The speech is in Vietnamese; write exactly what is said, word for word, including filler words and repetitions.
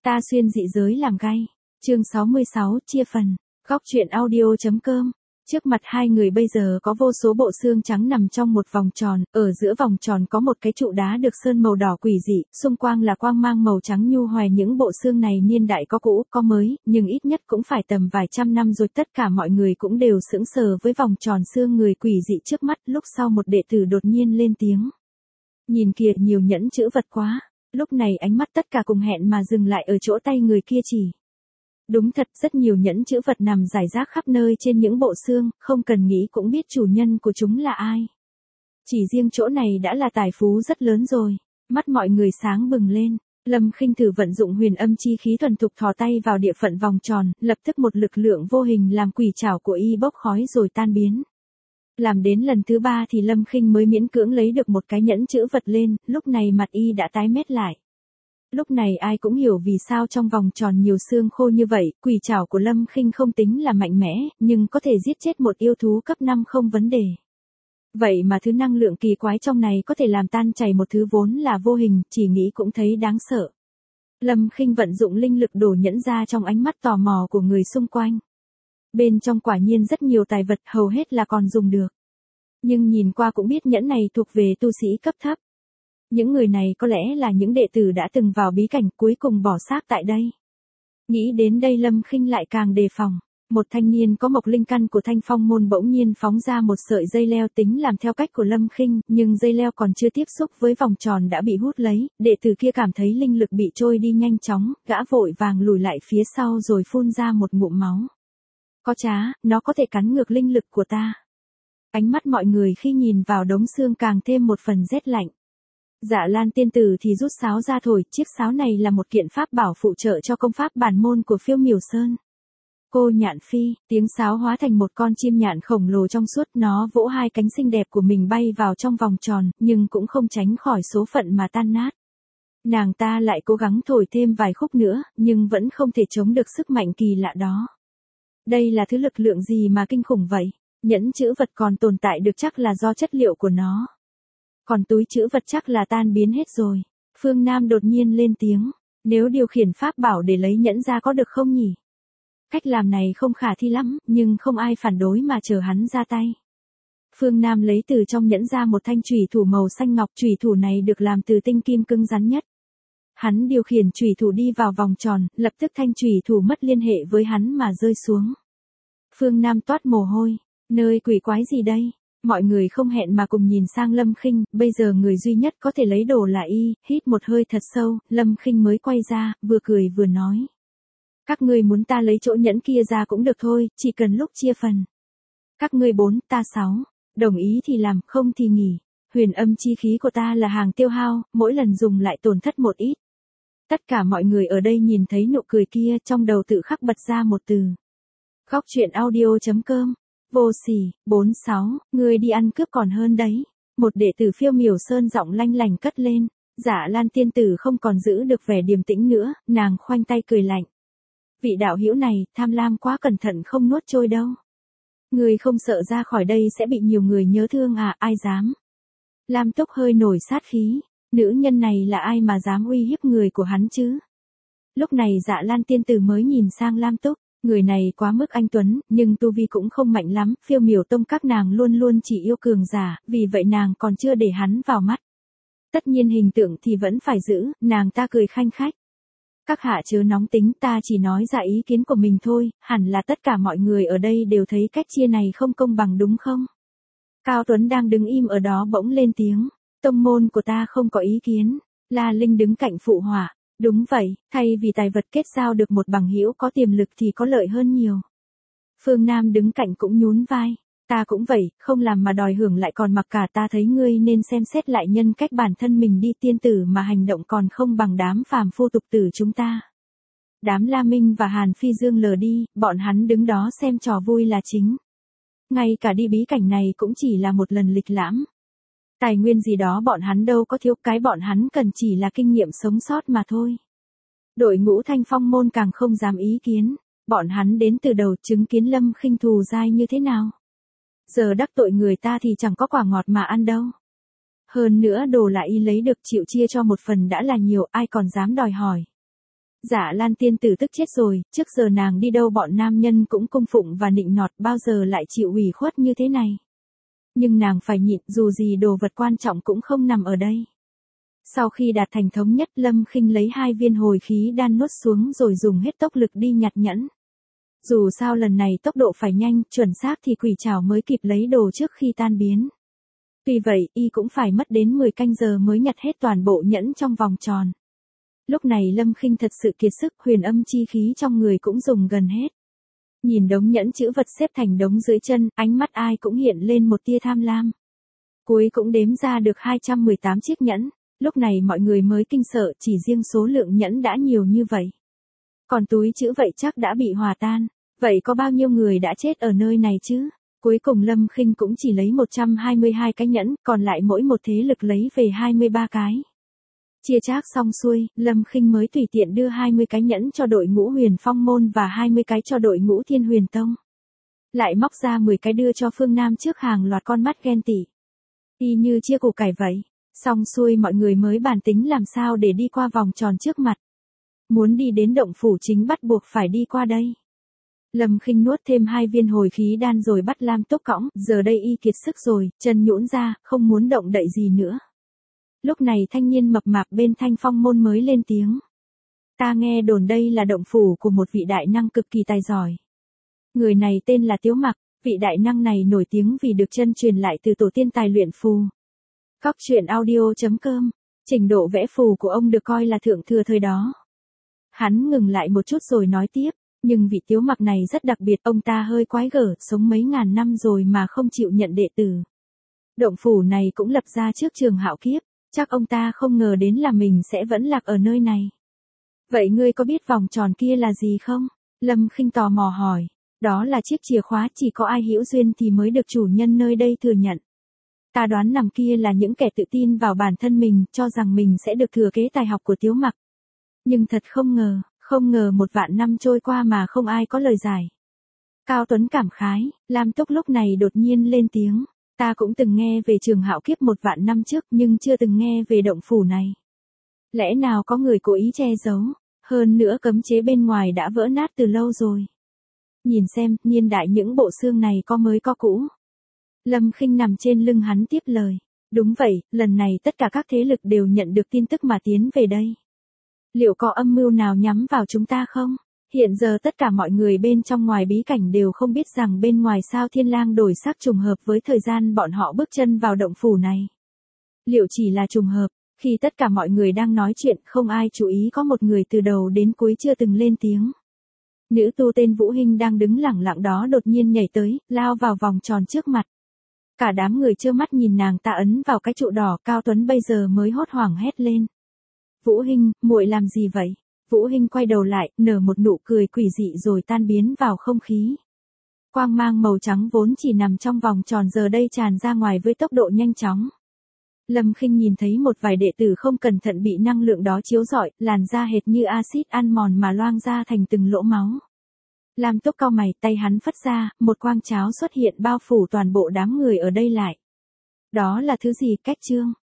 Ta xuyên dị giới làm gay. Chương sáu mươi sáu, chia phần. Góc truyện audio.com. Trước mặt hai người bây giờ có vô số bộ xương trắng nằm trong một vòng tròn, ở giữa vòng tròn có một cái trụ đá được sơn màu đỏ quỷ dị, xung quanh là quang mang màu trắng nhu hòa. Những bộ xương này niên đại có cũ, có mới, nhưng ít nhất cũng phải tầm vài trăm năm rồi. Tất cả mọi người cũng đều sững sờ với vòng tròn xương người quỷ dị trước mắt. Lúc sau một đệ tử đột nhiên lên tiếng. Nhìn kìa, nhiều nhẫn chữ vật quá. Lúc này ánh mắt tất cả cùng hẹn mà dừng lại ở chỗ tay người kia chỉ. Đúng thật, rất nhiều nhẫn chữ vật nằm rải rác khắp nơi trên những bộ xương, không cần nghĩ cũng biết chủ nhân của chúng là ai. Chỉ riêng chỗ này đã là tài phú rất lớn rồi. Mắt mọi người sáng bừng lên. Lâm Khinh thử vận dụng huyền âm chi khí thuần thục thò tay vào địa phận vòng tròn, lập tức một lực lượng vô hình làm quỷ trảo của y bốc khói rồi tan biến. Làm đến lần thứ ba thì Lâm Khinh mới miễn cưỡng lấy được một cái nhẫn chữ vật lên, lúc này mặt y đã tái mét lại. Lúc này ai cũng hiểu vì sao trong vòng tròn nhiều xương khô như vậy, quỷ trảo của Lâm Khinh không tính là mạnh mẽ, nhưng có thể giết chết một yêu thú cấp năm không vấn đề. Vậy mà thứ năng lượng kỳ quái trong này có thể làm tan chảy một thứ vốn là vô hình, chỉ nghĩ cũng thấy đáng sợ. Lâm Khinh vận dụng linh lực đổ nhẫn ra trong ánh mắt tò mò của người xung quanh. Bên trong quả nhiên rất nhiều tài vật, hầu hết là còn dùng được. Nhưng nhìn qua cũng biết nhẫn này thuộc về tu sĩ cấp thấp. Những người này có lẽ là những đệ tử đã từng vào bí cảnh cuối cùng bỏ xác tại đây. Nghĩ đến đây Lâm Khinh lại càng đề phòng. Một thanh niên có mộc linh căn của Thanh Phong môn bỗng nhiên phóng ra một sợi dây leo tính làm theo cách của Lâm Khinh, nhưng dây leo còn chưa tiếp xúc với vòng tròn đã bị hút lấy, đệ tử kia cảm thấy linh lực bị trôi đi nhanh chóng, gã vội vàng lùi lại phía sau rồi phun ra một ngụm máu. Có trá, nó có thể cắn ngược linh lực của ta. Ánh mắt mọi người khi nhìn vào đống xương càng thêm một phần rét lạnh. Dạ Lan tiên tử thì rút sáo ra thổi, chiếc sáo này là một kiện pháp bảo phụ trợ cho công pháp bản môn của Phiêu Miểu Sơn. Cô nhạn phi, tiếng sáo hóa thành một con chim nhạn khổng lồ trong suốt, nó vỗ hai cánh xinh đẹp của mình bay vào trong vòng tròn, nhưng cũng không tránh khỏi số phận mà tan nát. Nàng ta lại cố gắng thổi thêm vài khúc nữa, nhưng vẫn không thể chống được sức mạnh kỳ lạ đó. Đây là thứ lực lượng gì mà kinh khủng vậy? Nhẫn chữ vật còn tồn tại được chắc là do chất liệu của nó. Còn túi chữ vật chắc là tan biến hết rồi. Phương Nam đột nhiên lên tiếng. Nếu điều khiển pháp bảo để lấy nhẫn ra có được không nhỉ? Cách làm này không khả thi lắm, nhưng không ai phản đối mà chờ hắn ra tay. Phương Nam lấy từ trong nhẫn ra một thanh chùy thủ màu xanh ngọc, chùy thủ này được làm từ tinh kim cứng rắn nhất. Hắn điều khiển chùy thủ đi vào vòng tròn, lập tức thanh chùy thủ mất liên hệ với hắn mà rơi xuống. Phương Nam toát mồ hôi. Nơi quỷ quái gì đây? Mọi người không hẹn mà cùng nhìn sang Lâm Khinh, bây giờ người duy nhất có thể lấy đồ là y, hít một hơi thật sâu, Lâm Khinh mới quay ra, vừa cười vừa nói. Các ngươi muốn ta lấy chỗ nhẫn kia ra cũng được thôi, chỉ cần lúc chia phần. Các ngươi bốn, ta sáu, đồng ý thì làm, không thì nghỉ. Huyền âm chi khí của ta là hàng tiêu hao, mỗi lần dùng lại tổn thất một ít. Tất cả mọi người ở đây nhìn thấy nụ cười kia, trong đầu tự khắc bật ra một từ. Góc truyện audio.com. Vô sỉ, bốn sáu, ngươi đi ăn cướp còn hơn đấy. Một đệ tử Phiêu Miểu Sơn giọng lanh lành cất lên. Dạ Lan tiên tử không còn giữ được vẻ điềm tĩnh nữa, nàng khoanh tay cười lạnh. Vị đạo hữu này, tham lam quá, cẩn thận không nuốt trôi đâu. Ngươi không sợ ra khỏi đây sẽ bị nhiều người nhớ thương à, ai dám. Lam Túc hơi nổi sát khí. Nữ nhân này là ai mà dám uy hiếp người của hắn chứ? Lúc này Dạ Lan tiên tử mới nhìn sang Lam Túc. Người này quá mức anh tuấn, nhưng tu vi cũng không mạnh lắm, Phiêu Miểu tông các nàng luôn luôn chỉ yêu cường giả, vì vậy nàng còn chưa để hắn vào mắt. Tất nhiên hình tượng thì vẫn phải giữ, nàng ta cười khanh khách. Các hạ chớ nóng tính, ta chỉ nói ra ý kiến của mình thôi, hẳn là tất cả mọi người ở đây đều thấy cách chia này không công bằng đúng không? Cao Tuấn đang đứng im ở đó bỗng lên tiếng, tông môn của ta không có ý kiến. La Linh đứng cạnh phụ họa. Đúng vậy, thay vì tài vật kết giao được một bằng hữu có tiềm lực thì có lợi hơn nhiều. Phương Nam đứng cạnh cũng nhún vai. Ta cũng vậy, không làm mà đòi hưởng lại còn mặc cả, ta thấy ngươi nên xem xét lại nhân cách bản thân mình đi, tiên tử mà hành động còn không bằng đám phàm phu tục tử chúng ta. Đám La Minh và Hàn Phi Dương lờ đi, bọn hắn đứng đó xem trò vui là chính. Ngay cả đi bí cảnh này cũng chỉ là một lần lịch lãm. Tài nguyên gì đó bọn hắn đâu có thiếu, cái bọn hắn cần chỉ là kinh nghiệm sống sót mà thôi. Đội ngũ Thanh Phong môn càng không dám ý kiến, bọn hắn đến từ đầu chứng kiến Lâm Khinh thù dai như thế nào. Giờ đắc tội người ta thì chẳng có quả ngọt mà ăn đâu. Hơn nữa đồ là y lấy được, chịu chia cho một phần đã là nhiều, ai còn dám đòi hỏi. Dạ Lan tiên tử tức chết rồi, trước giờ nàng đi đâu bọn nam nhân cũng cung phụng và nịnh nọt, bao giờ lại chịu ủy khuất như thế này. Nhưng nàng phải nhịn, dù gì đồ vật quan trọng cũng không nằm ở đây. Sau khi đạt thành thống nhất, Lâm Khinh lấy hai viên hồi khí đan nuốt xuống rồi dùng hết tốc lực đi nhặt nhẫn. Dù sao lần này tốc độ phải nhanh, chuẩn xác thì quỷ trảo mới kịp lấy đồ trước khi tan biến. Tuy vậy, y cũng phải mất đến mười canh giờ mới nhặt hết toàn bộ nhẫn trong vòng tròn. Lúc này Lâm Khinh thật sự kiệt sức, huyền âm chi khí trong người cũng dùng gần hết. Nhìn đống nhẫn chữ vật xếp thành đống dưới chân, ánh mắt ai cũng hiện lên một tia tham lam. Cuối cũng đếm ra được hai trăm mười tám chiếc nhẫn, lúc này mọi người mới kinh sợ, chỉ riêng số lượng nhẫn đã nhiều như vậy. Còn túi chữ vậy chắc đã bị hòa tan, vậy có bao nhiêu người đã chết ở nơi này chứ? Cuối cùng Lâm Khinh cũng chỉ lấy một trăm hai mươi hai cái nhẫn, còn lại mỗi một thế lực lấy về hai mươi ba cái. Chia chác xong xuôi, Lâm Khinh mới tùy tiện đưa hai mươi cái nhẫn cho đội ngũ Huyền Phong môn và hai mươi cái cho đội ngũ Thiên Huyền Tông. Lại móc ra mười cái đưa cho Phương Nam trước hàng loạt con mắt ghen tị. Y như chia củ cải vậy. Xong xuôi mọi người mới bàn tính làm sao để đi qua vòng tròn trước mặt. Muốn đi đến động phủ chính bắt buộc phải đi qua đây. Lâm Khinh nuốt thêm hai viên hồi khí đan rồi bắt Lam Túc cõng, giờ đây y kiệt sức rồi, chân nhũn ra, không muốn động đậy gì nữa. Lúc này thanh niên mập mạp bên Thanh Phong môn mới lên tiếng. Ta nghe đồn đây là động phủ của một vị đại năng cực kỳ tài giỏi. Người này tên là Tiếu Mặc, vị đại năng này nổi tiếng vì được chân truyền lại từ tổ tiên tài luyện phù. Cóc truyện audio chấm com, trình độ vẽ phù của ông được coi là thượng thừa thời đó. Hắn ngừng lại một chút rồi nói tiếp, nhưng vị Tiếu Mặc này rất đặc biệt, ông ta hơi quái gở, sống mấy ngàn năm rồi mà không chịu nhận đệ tử. Động phủ này cũng lập ra trước Trường Hạo Kiếp, chắc ông ta không ngờ đến là mình sẽ vẫn lạc ở nơi này. Vậy ngươi có biết vòng tròn kia là gì không? Lâm Khinh tò mò hỏi. Đó là chiếc chìa khóa, chỉ có ai hữu duyên thì mới được chủ nhân nơi đây thừa nhận. Ta đoán nằm kia là những kẻ tự tin vào bản thân mình, cho rằng mình sẽ được thừa kế tài học của Tiếu Mặc. Nhưng thật không ngờ, không ngờ một vạn năm trôi qua mà không ai có lời giải. Cao Tuấn cảm khái, Lam Túc lúc này đột nhiên lên tiếng. Ta cũng từng nghe về Trường Hạo Kiếp một vạn năm trước nhưng chưa từng nghe về động phủ này. Lẽ nào có người cố ý che giấu, hơn nữa cấm chế bên ngoài đã vỡ nát từ lâu rồi. Nhìn xem, niên đại những bộ xương này có mới có cũ. Lâm Khinh nằm trên lưng hắn tiếp lời. Đúng vậy, lần này tất cả các thế lực đều nhận được tin tức mà tiến về đây. Liệu có âm mưu nào nhắm vào chúng ta không? Hiện giờ tất cả mọi người bên trong ngoài bí cảnh đều không biết rằng bên ngoài sao Thiên Lang đổi sắc trùng hợp với thời gian bọn họ bước chân vào động phủ này. Liệu chỉ là trùng hợp, khi tất cả mọi người đang nói chuyện không ai chú ý có một người từ đầu đến cuối chưa từng lên tiếng. Nữ tu tên Vũ Hinh đang đứng lẳng lặng đó đột nhiên nhảy tới, lao vào vòng tròn trước mặt. Cả đám người trơ mắt nhìn nàng ta ấn vào cái trụ đỏ, Cao Tuấn bây giờ mới hốt hoảng hét lên. Vũ Hinh, muội làm gì vậy? Vũ Hinh quay đầu lại, nở một nụ cười quỷ dị rồi tan biến vào không khí. Quang mang màu trắng vốn chỉ nằm trong vòng tròn giờ đây tràn ra ngoài với tốc độ nhanh chóng. Lâm Khinh nhìn thấy một vài đệ tử không cẩn thận bị năng lượng đó chiếu rọi, làn da hệt như axit ăn mòn mà loang ra thành từng lỗ máu. Lam Túc cau mày, tay hắn phất ra, một quang cháo xuất hiện bao phủ toàn bộ đám người ở đây lại. Đó là thứ gì? Cách chương.